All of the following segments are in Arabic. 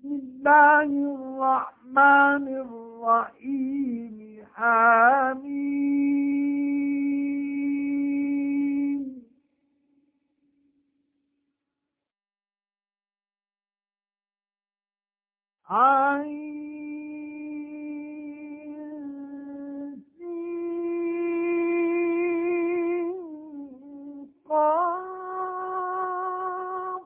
بسم الله الرحمن الرحيم حميم عين سين قاف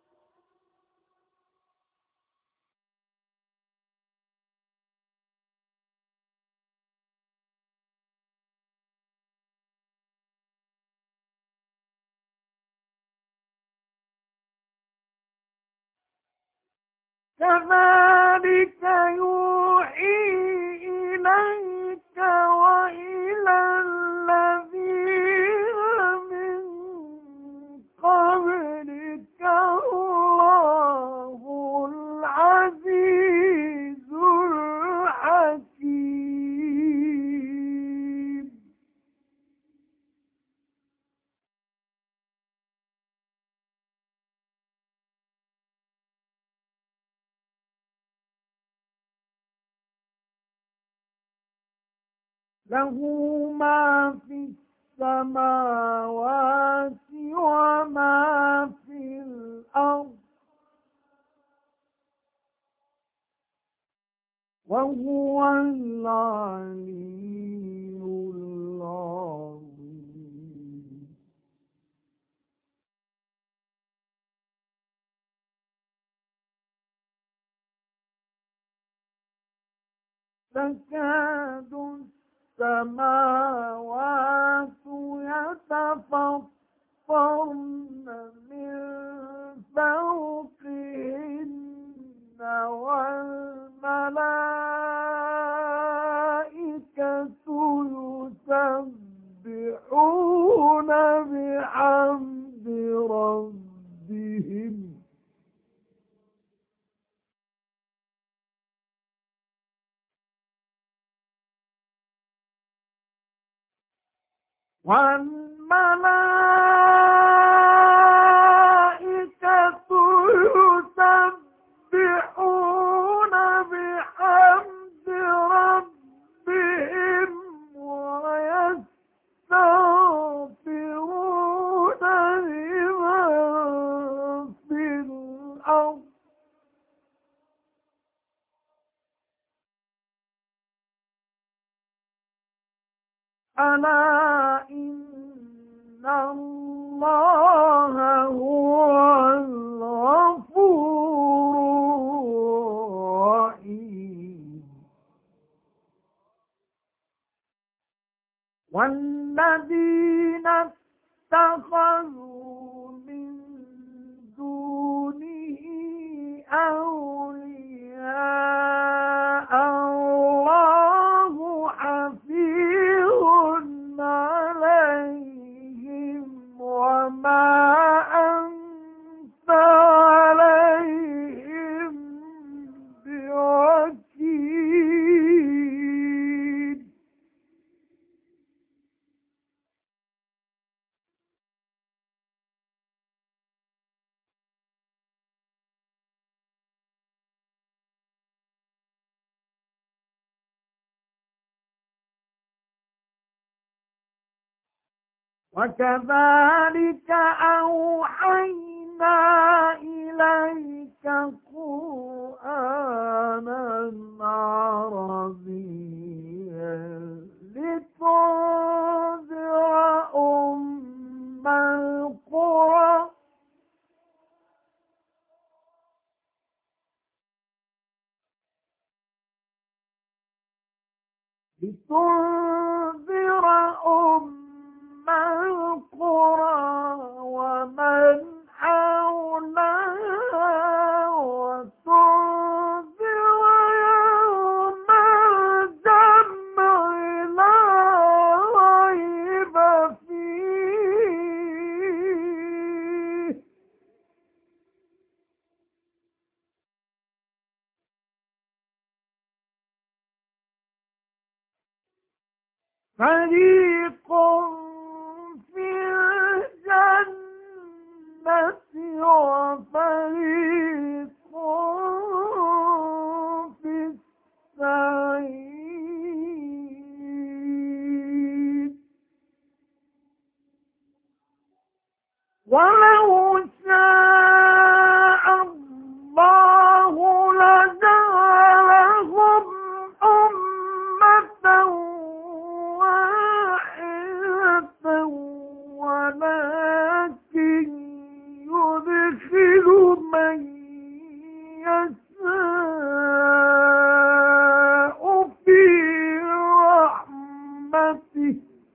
كذلك يوحي إليك وإلى الذين من قبلك الله العزيز الحكيم له ما في السماوات وما في الأرض وهو العلي العظيم تكاد السماوات يتفطرن من فوقهن والملائكة يسبحون بحمد ربهم والملائكة يسبحون بحمد ربهم ويستغفرون لمن في الأرض ألا إن الله هو الغفور الرحيم والذين اتخذوا من دونه أولياء الله حفيظ عليهم وما أنت عليهم بوكيل وكذلك أوحينا إليك قرآنا عربيا لتنذر أم القرى لتنذر أم القرى ومن حولها وتنذر يوم الجمع لا ريب فيه فريق في الجنة وفريق من يشاء في رحمته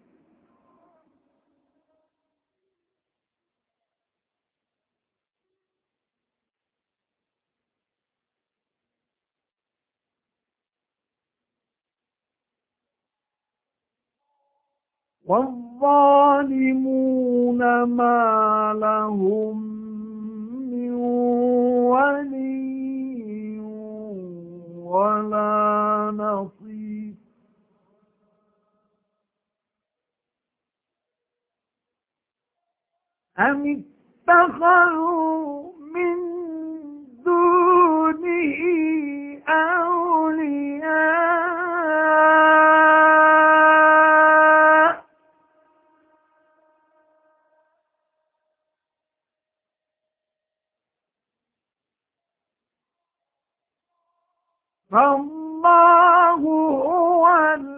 والظالمون ما لهم من ولي ولا نصير أم اتخذوا من دونه أولياء فالله هو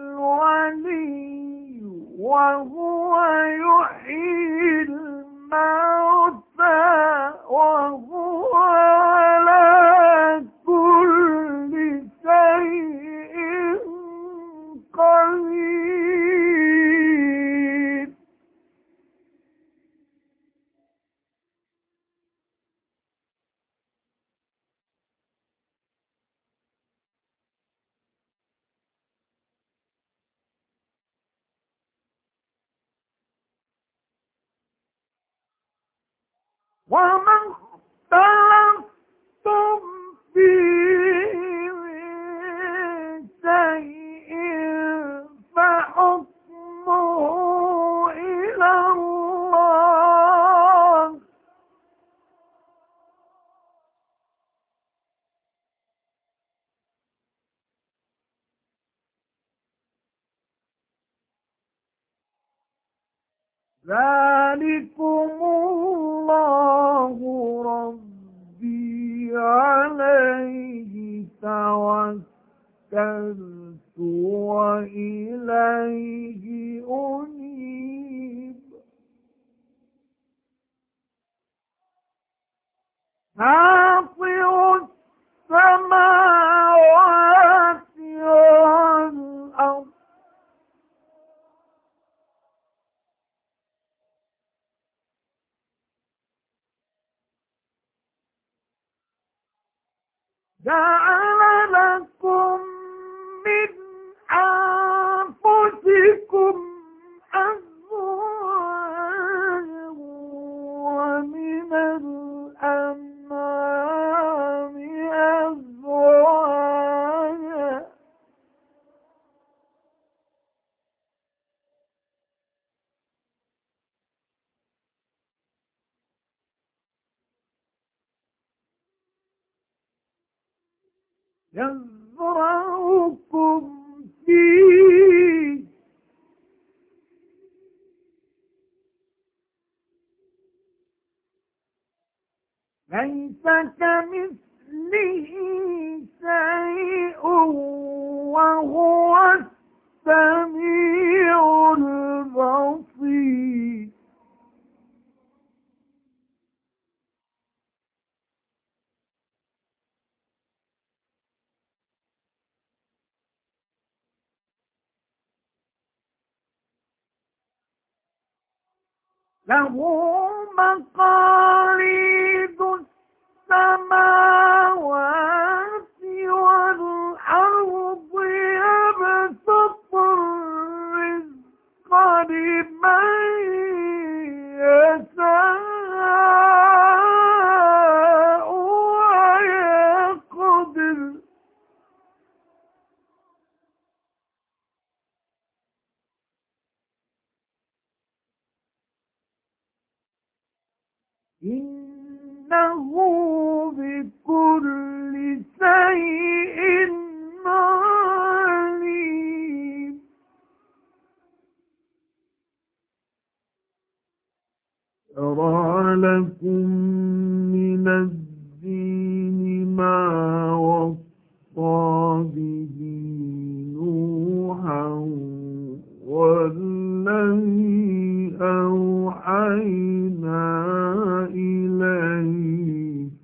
الولي وهو يحيي الموتى وهو على كل شيء قدير وما اختلفتم فيه من شيء فحكمه إلى الله ذلكم الله ربي عليه توكلت وإليه أنيب فاطر السماوات والأرض جعل لكم من أنفسكم أزواجا ومن الأنعام أزواجا يزرعكم فيه ليس كمثله شيء وهو السميع البصير له مقاليد السماوات والأرض يبسط الرزق لمن يشاء ويقدر إنه بكل شيء عليم شرع لكم من الدين ما وصى به نوحا والذي أوحينا إليك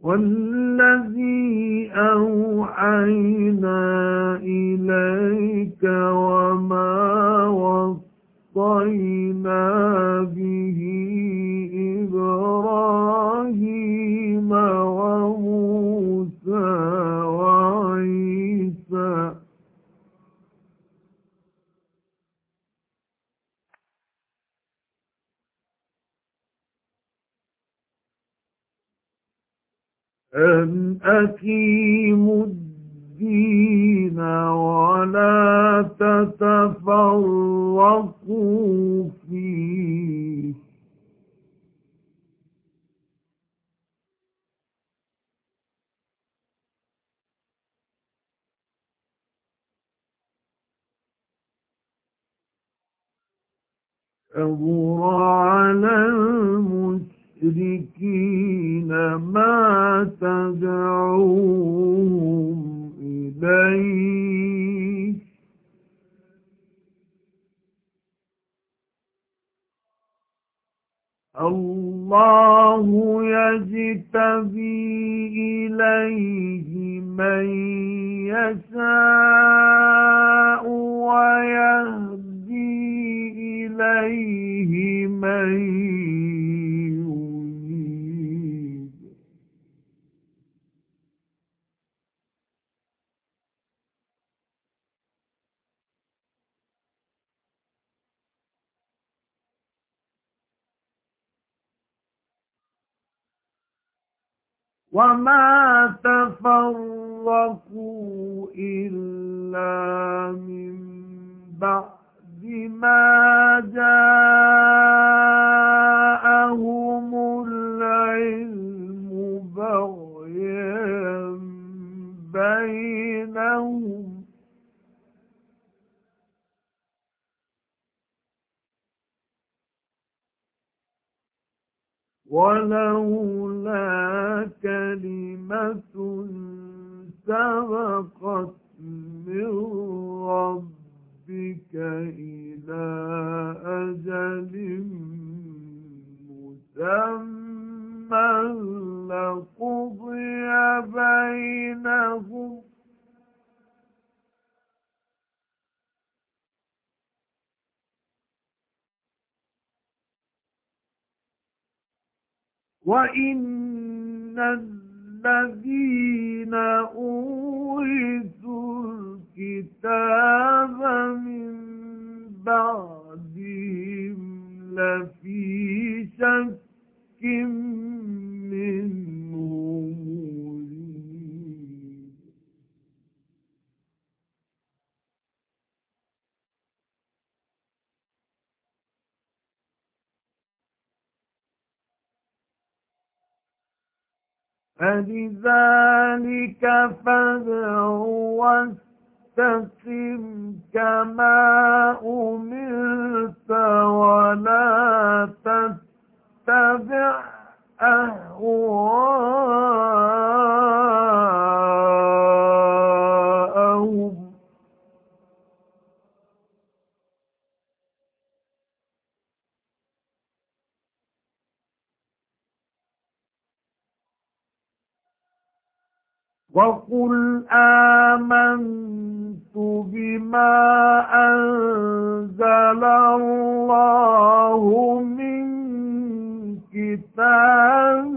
والذي أوحينا إليك وما وصينا به إبراهيم وموسى وعيسى أن أقيموا الدين ولا تتفرقوا فيه كبر على المشركين ما تدعوهم إليه الله يجتبي إليه من يشاء ويهدي إليه من ينيب وما تفرقوا إلا من بعد ما جاءهم العلم بغيا بينهم ولولا كلمة سبقت من ربك إلى أجل مسمى لقضي بينهم وإن الذين أورثوا الكتاب من بعدهم لفي شك منه مريب فلذلك فادع واستقم كما أمرت ولا تتبع أهواءهم وقل آمنت بما أنزل الله من كتاب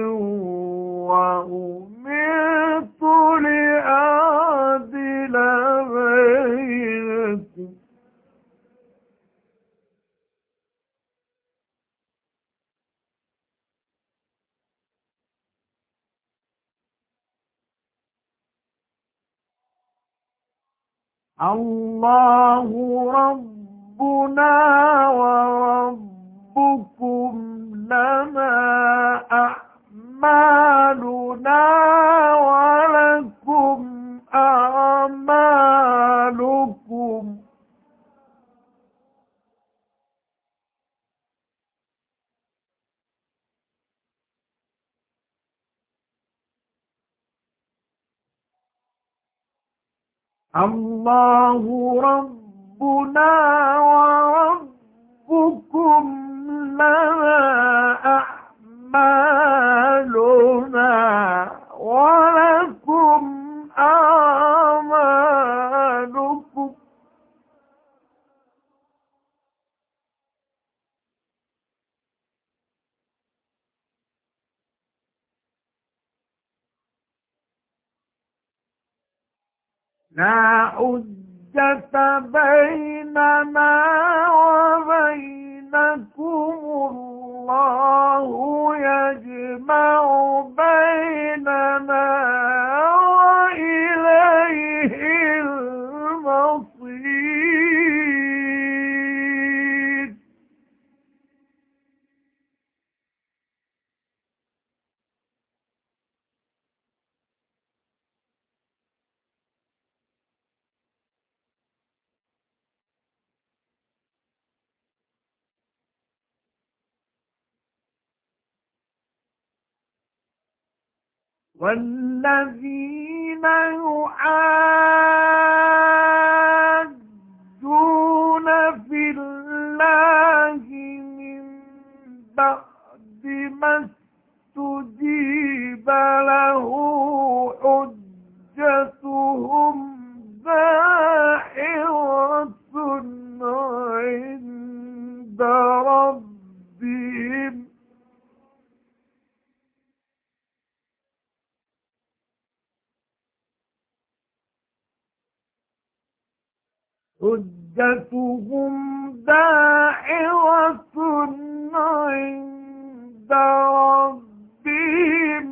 وأمرت لأعدل بينكم الله ربنا وربكم لنا أعمالنا ولكم أعمالكم الله ربنا وربكم لنا أعمالنا ولكم أعمالكم. لا حجة بيننا وبينكم، الله يجمع بيننا وإليه المصير. والذين يحاجون في الله من بعد ما استجيب له حجتهم داحضة عند ربهم. حجتهم داحضة عند ربهم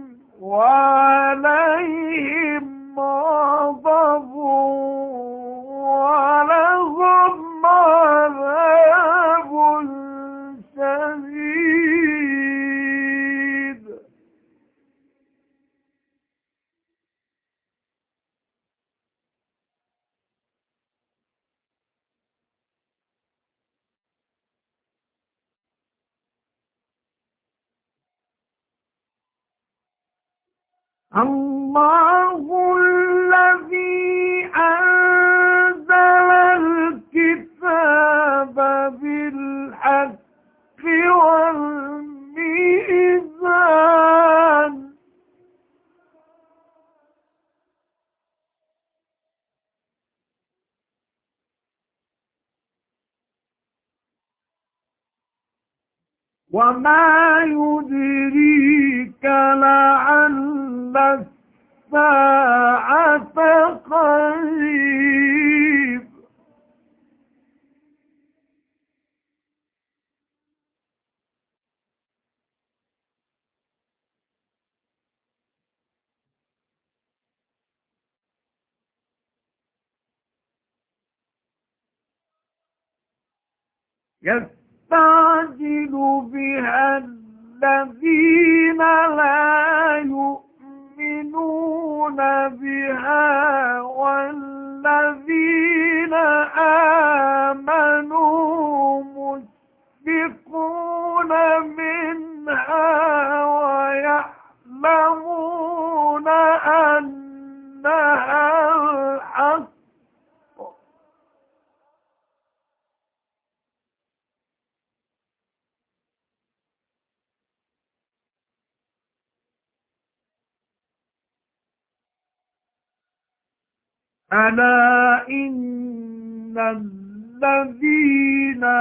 وعليهم غضب ولهم عذاب شديد. الله الذي أنزل الكتاب بالحق والميزان. وما يدريك لعل الساعة قريب. يستعجل بها الذين لا يؤمنون بها والذين آمنوا مشفقون منها ويعلمون أنها الحق. ألا إن الذين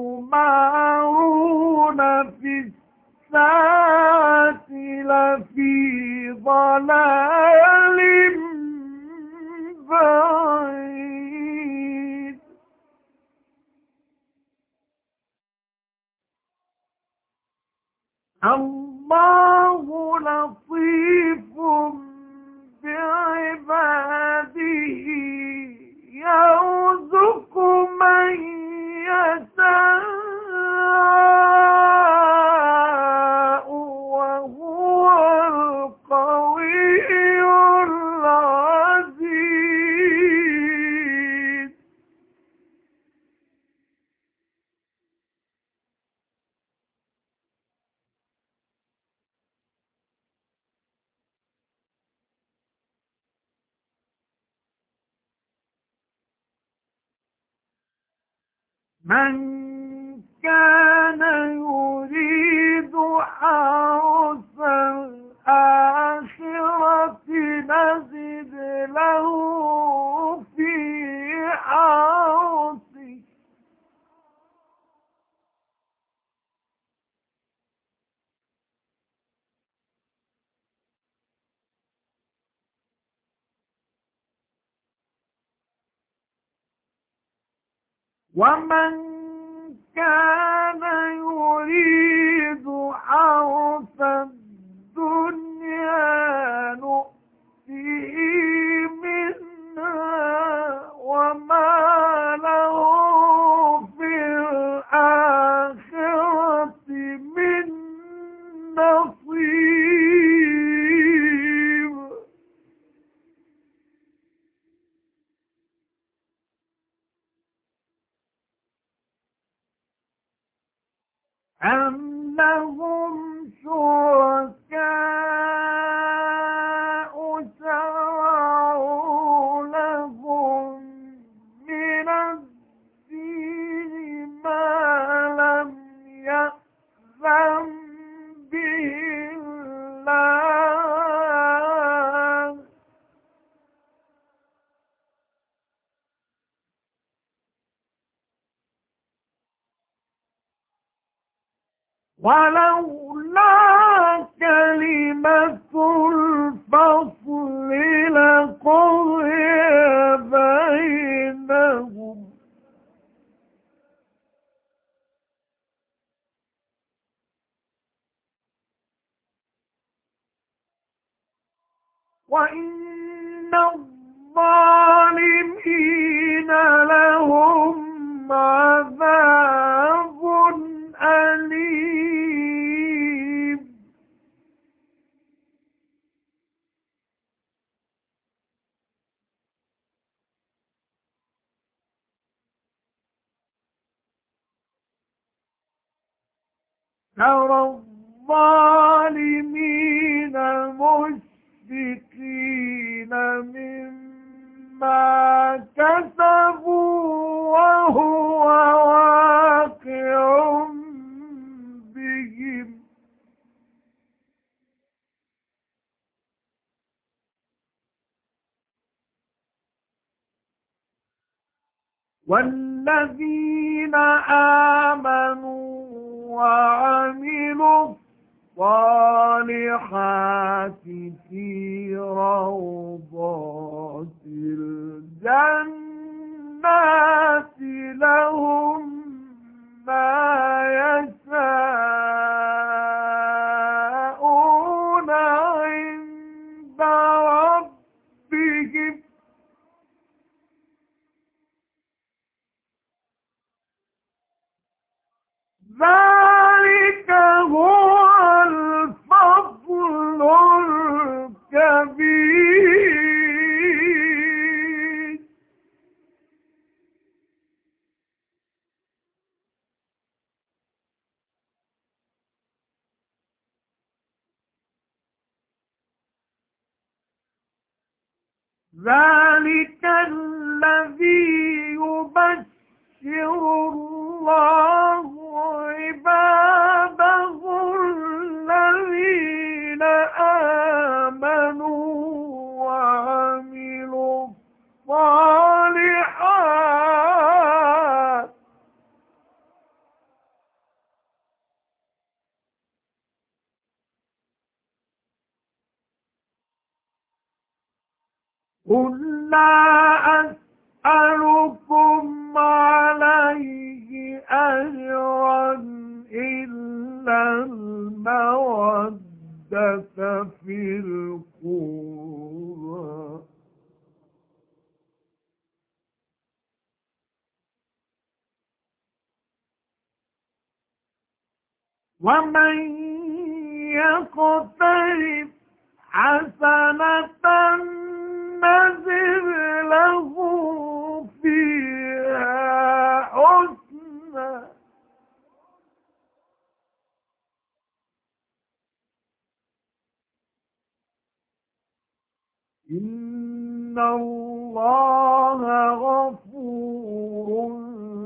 يمارون في الساعة لفي ضلال بعيد. الله لطيف بعباده يرزق من يشاء وهو القوي العزيز. من كان يريد حرث ومن كان يريد حرث الدنيا نؤتيه منها وما له في الآخرة من نصيب. أم لهم شركاء شرعوا لهم من الدين ما لم يأذن به الله ولولا كلمة الفصل لقضي بينهم وإن الظالمين لهم عذاب أليم. ترى الظالمين مشفقين مما كسبوا وهو واقع بهم والذين آمنوا وعملوا الصالحات في روضات الجنات لهم ما يشاءون عند ربهم ذلك هو الفضل الكبير. ذلك الذي يبشر الله عباده الذين آمنوا وعملوا الصالحات قل لا أسألكم عليه أجرا إلا المودة في القربى ومن يقترف حسنة نزل له فيها حسنا إن الله غفور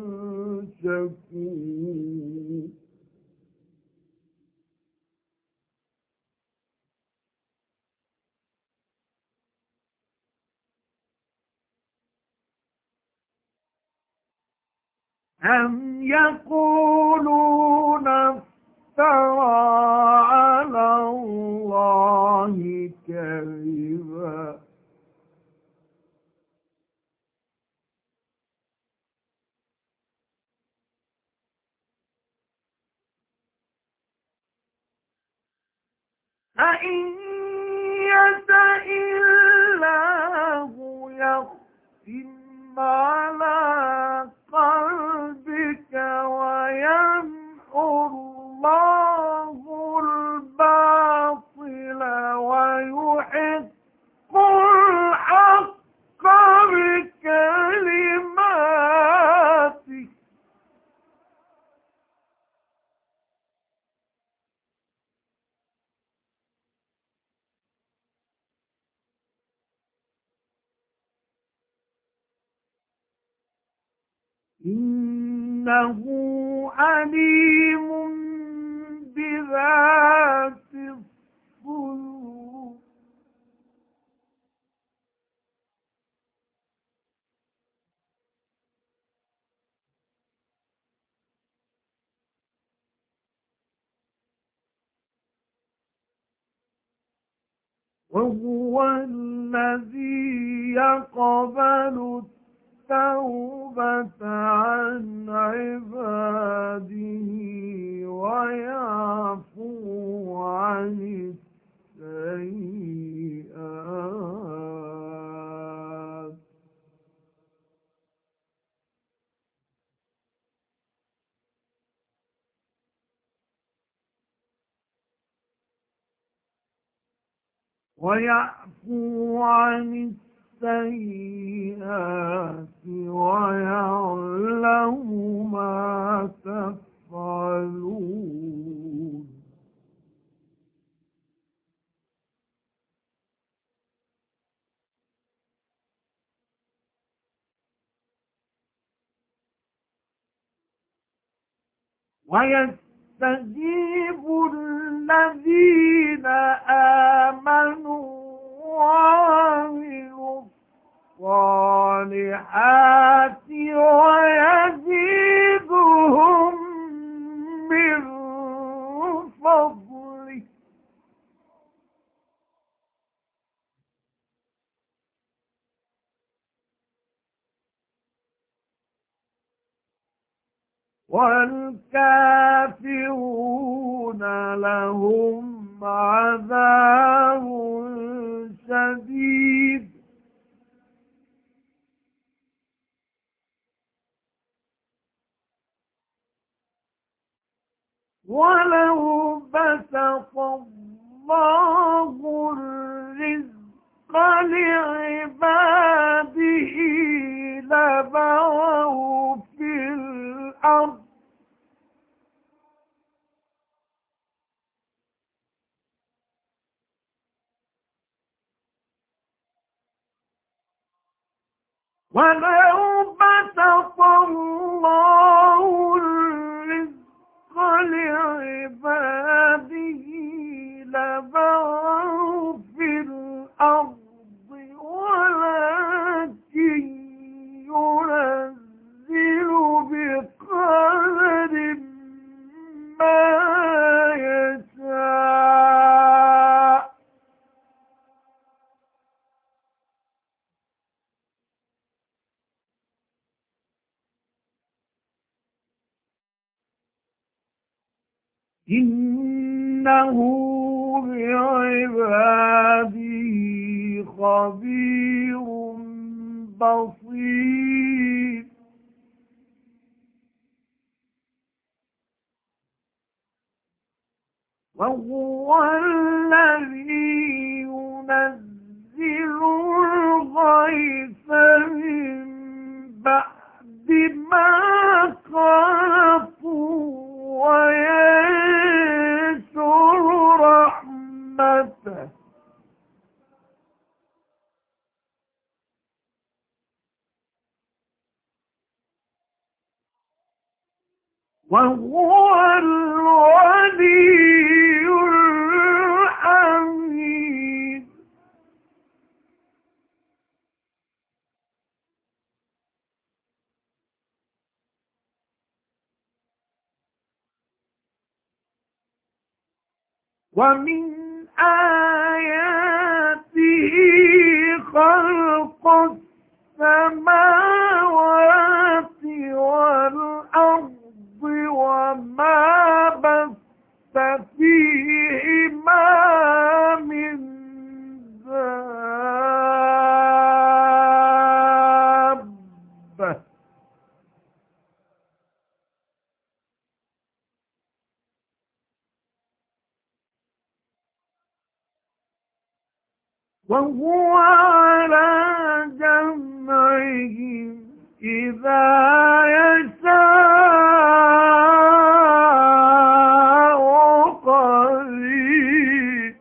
شكور. أم يقولون افترى على الله كذبا وإن يشأ الله يختم على قلبك ويمحو الله الباطل ويحق الحق بكلماته إنه عليم بذات الصدور وهو الذي يقبل التوبة عن عباده ويعفو عن السيئات ويعلم ما تفعلون ويستجيب الذين آمنوا وعملوا الصالحات ويزيدهم من فضله والكافرون لهم عذاب شديد ولو بسط الله الرزق لعباده لبغوا في الأرض ولو بسط الله الرزق لعباده لبغوا في الأرض ولكن ينزل بقدر ما يشاء إنه بعباده خبير بصير وهو الذي ينزل الغيث من بعد ما خافوا وينشر رحمته وهو الولي الحميد ومن آياته خلق السماوات والأرض وما بث فيهما وهو على جمعهم إذا يشاء قدير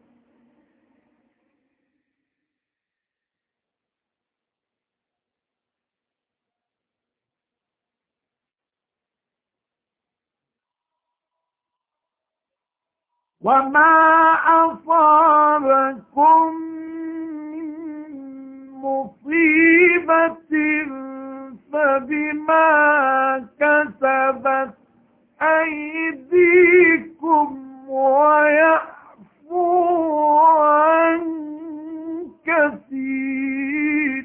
وما أصابكم من مصيبة فبما كسبت أيديكم ويعفو عن كثير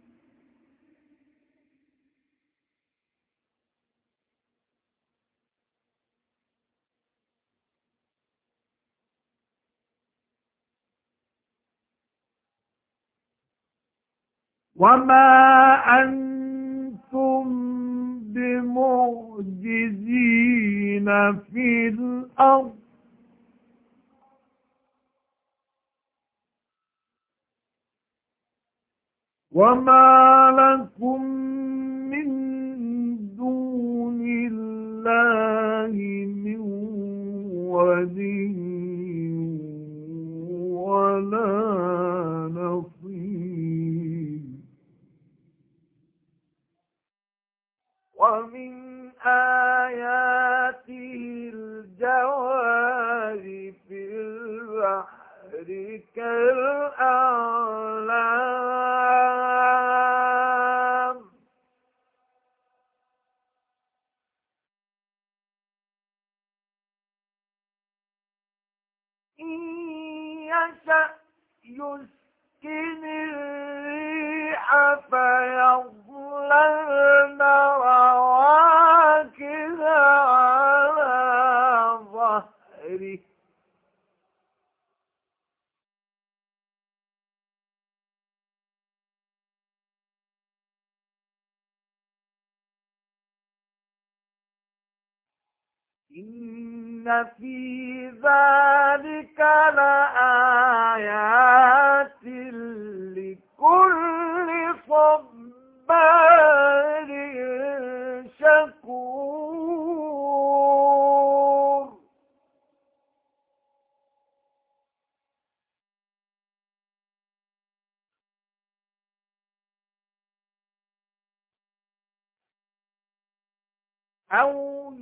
وما أنتم بمعجزين في الأرض وما لكم من دون الله من ولي ولا نصير ومن آياته الجوار في البحر كالأعلام إن يشأ يسكن الريح فيظللن رواكد على ظهره إن في ذلك لآيات لكل صبار شكور أو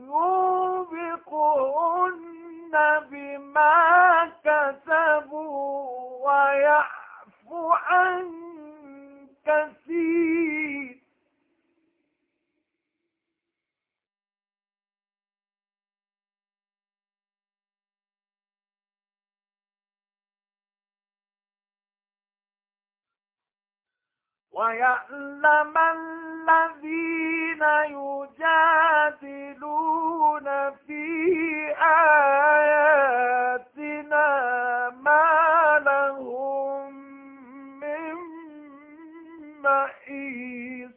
يوبقهن بما كسبوا ويعفو عن كثير ويعلم الذين يجادلون في آياتنا ما لهم من محيص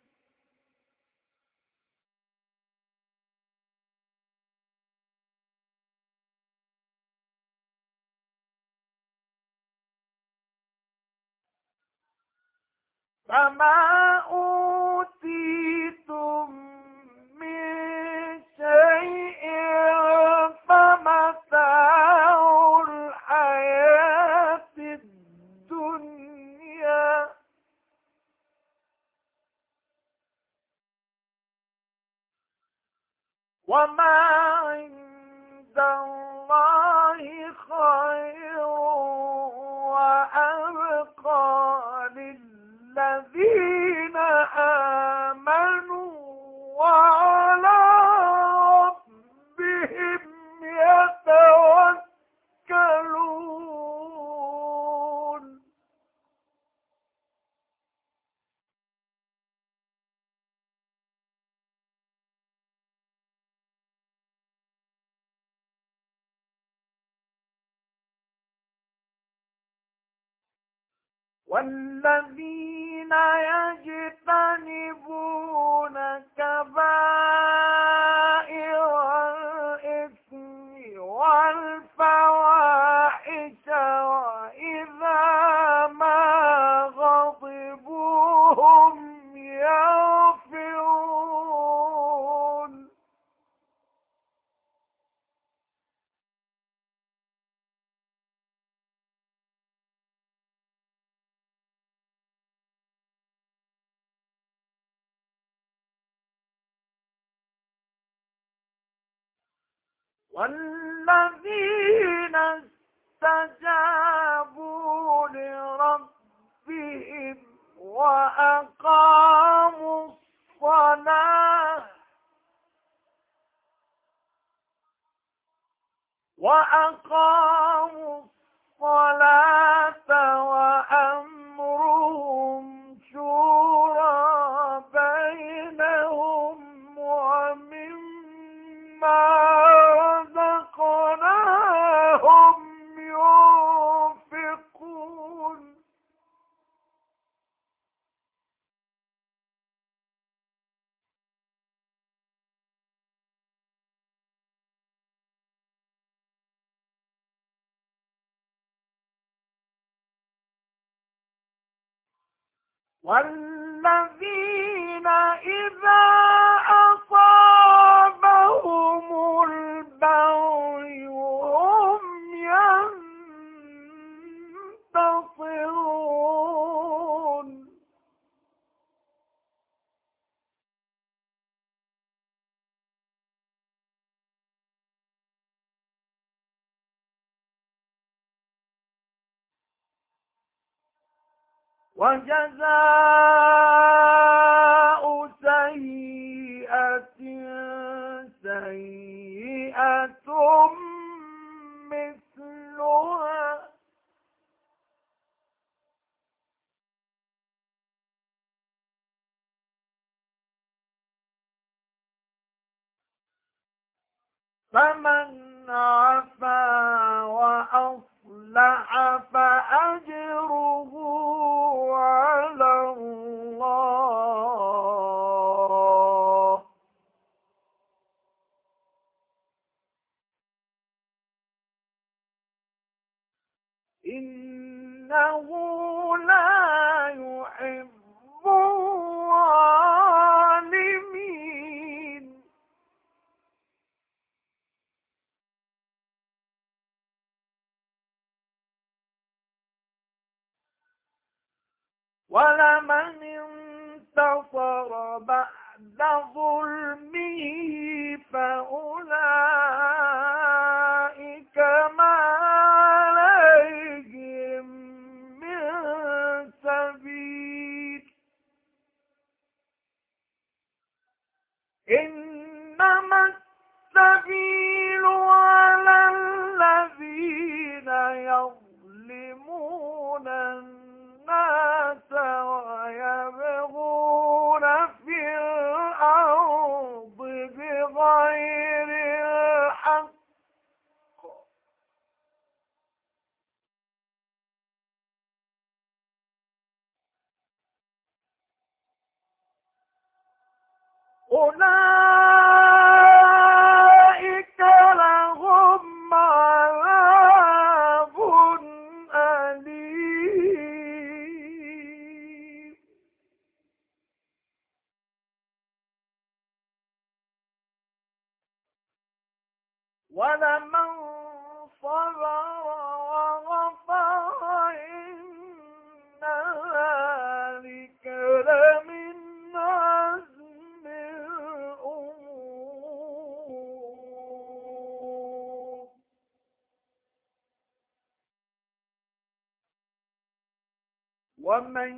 فما أوتيتم من شيء فمتاع الحياة الدنيا وما عند الله خير وأبقى للذين آمنوا وعلى ربهم يتوكلون والذين يجتنبون كبائر الإثم والفواحش وإذا والذين استجابوا لربهم وأقاموا الصلاة وأمرهم شورى بينهم ومما رزقناهم ينفقون والذين إذا أصابهم البغي هم ينتصرون وجزاء سيئة سيئة مثلها فمن عفا وأصلح فأجره على الله إنه لا يحب الظالمين ولمن انتصر بعد ظلمه فأولئك ما عليهم من سبيل إنما السبيل على الذين يظلمون الناس ويبغون في الأرض بغير الحق أولئك لهم عذاب أليم ولمن صبر وغفر إن ذلك لمن عزم الأمور ومن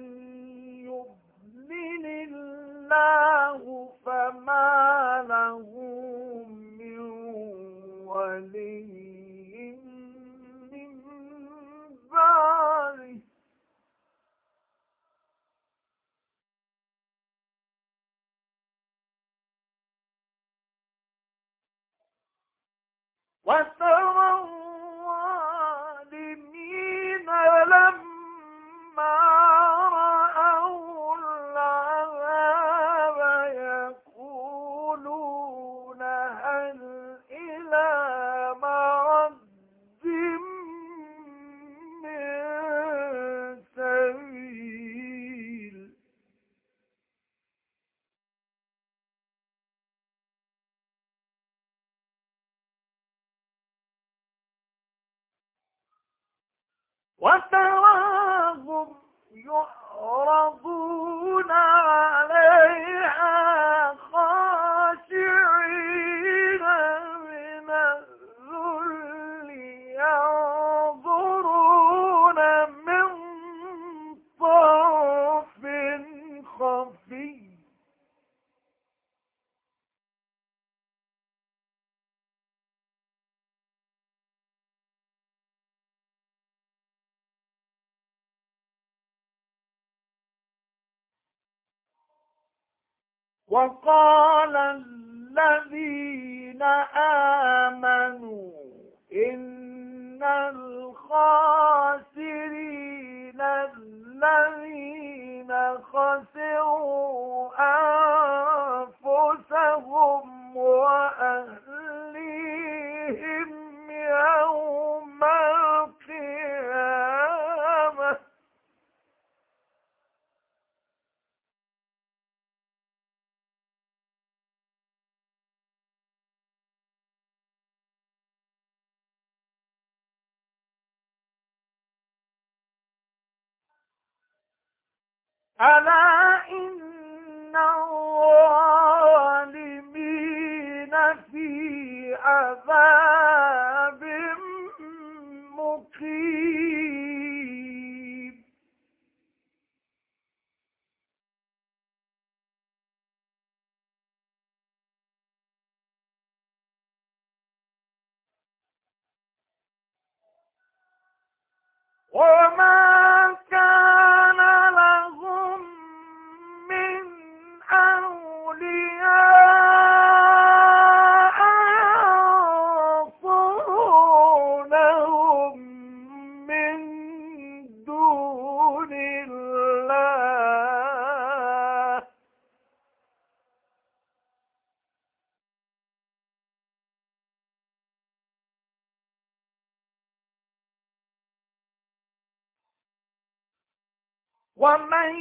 يضلل الله فما له من ولي من بعده وترى الظالمين لما رأوا العذاب يقولون هل إلى مرد من سبيل وتراهم يعرضون عليها خاشعين من وقال الذين آمنوا إن الخاسرين الذين خسروا أنفسهم وأهليهم يوم القيامة ألا إن الظالمين في عذاب مقيم وما كان لهم من أولياء ينصرونهم من دون الله ومن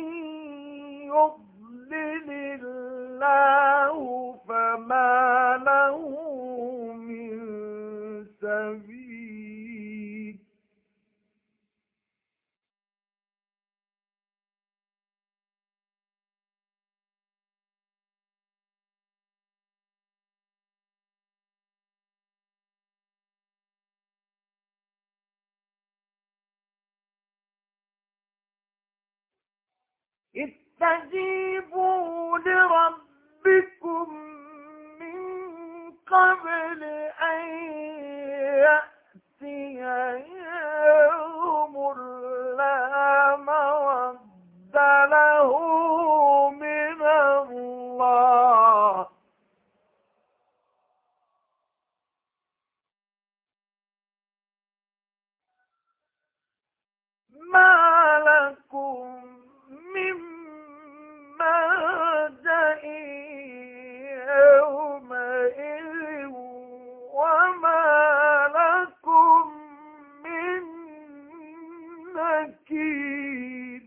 يضلل الله فما له من سبيل استجيبوا لربكم من قبل أن يأتي يوم لا مرد له من الله ما لكم من ملجأ يومئذ وما لكم من نكير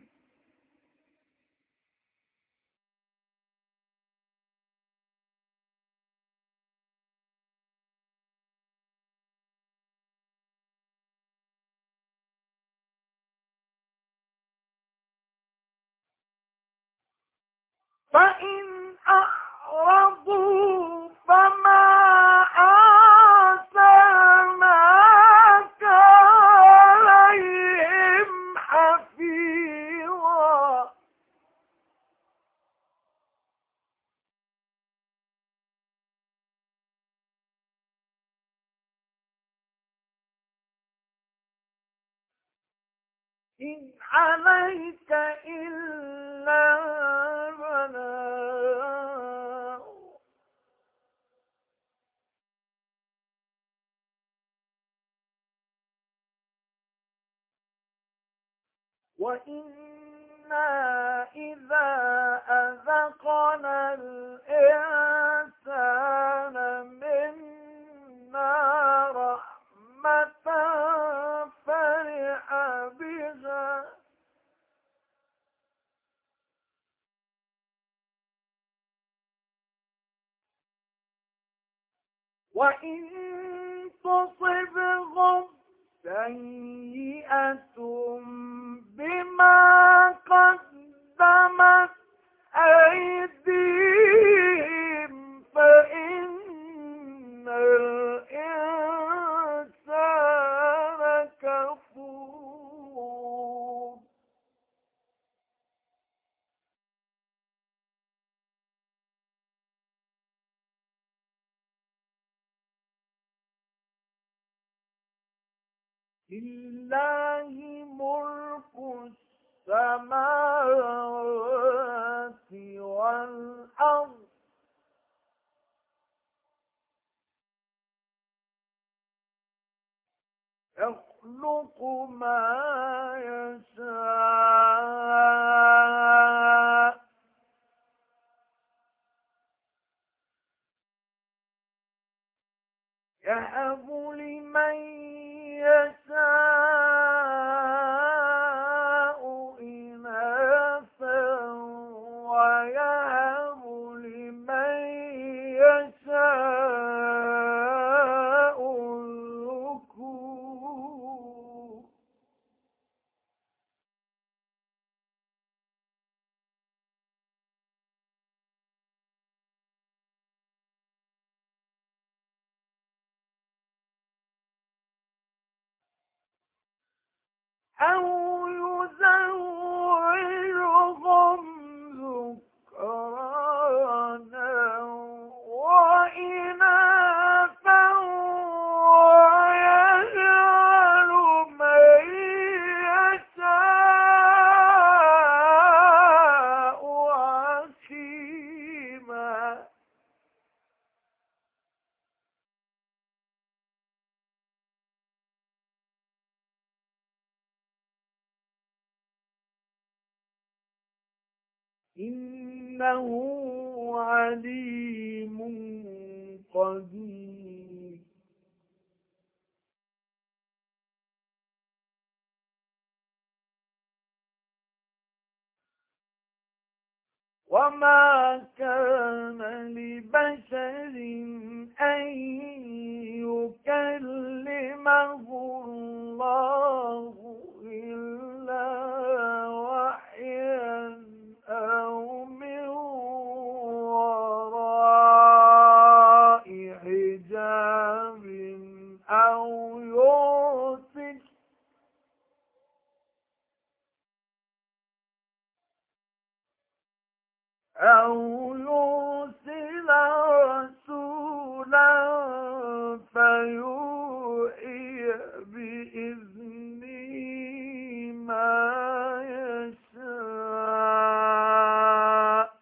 فإن أعرضوا فما أرسلناك عليهم حفيظا إن عليك إلا البلاغ وإنا إذا أذقنا الإنسان منا رحمة فرح بها وإن تصبهم سيئة بما قدمت أيديهم فإن الإنسان كفور لله ملك السماوات والأرض يخلق ما يشاء يهب لمن يشاء إناثا ويهب لمن يشاء الذكور أو يزوجهم ذكرانا وإناثا ويجعل من يشاء عقيما إنه عليم قدير وما كان لبشر أن يكلمه الله إلا وحيا أو من وراء حجاب أو يرسل رسولا فيوحي بإذنه ما يشاء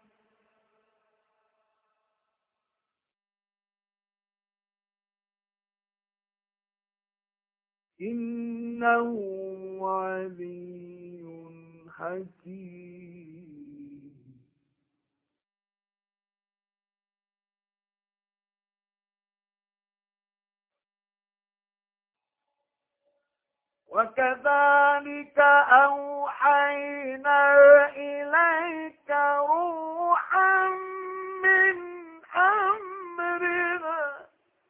إنه علي حكيم وكذلك أوحينا إليك روحا من أمرنا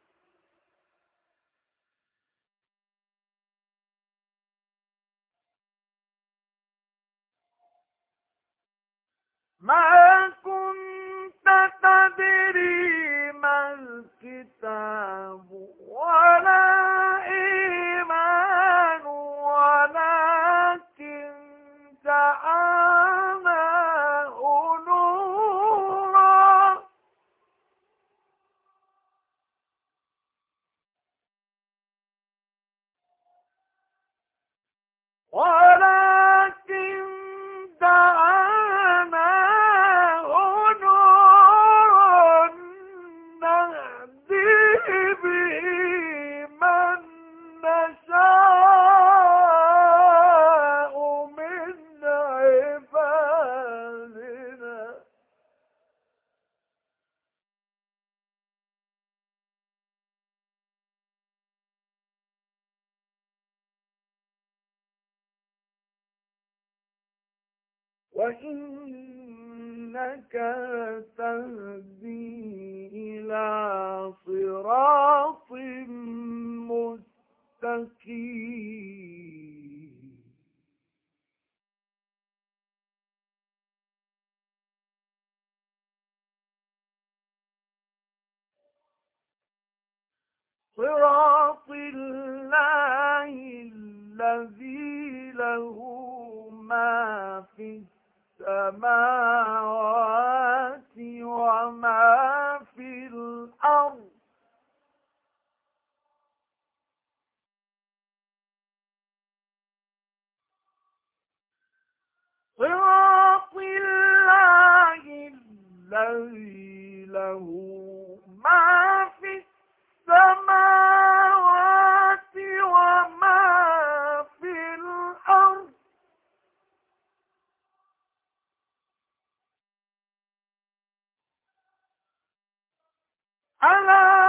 ما كنت تدري ما الكتاب ولا إيمان ولكن جعلناه نورا ولكن جعلناه نورا نهدي به من نشاء من عبادنا وإنك تهدي إلى صراط مستقيم صراط الله الذي له ما في السماوات وما في الأرض صراط الله ألا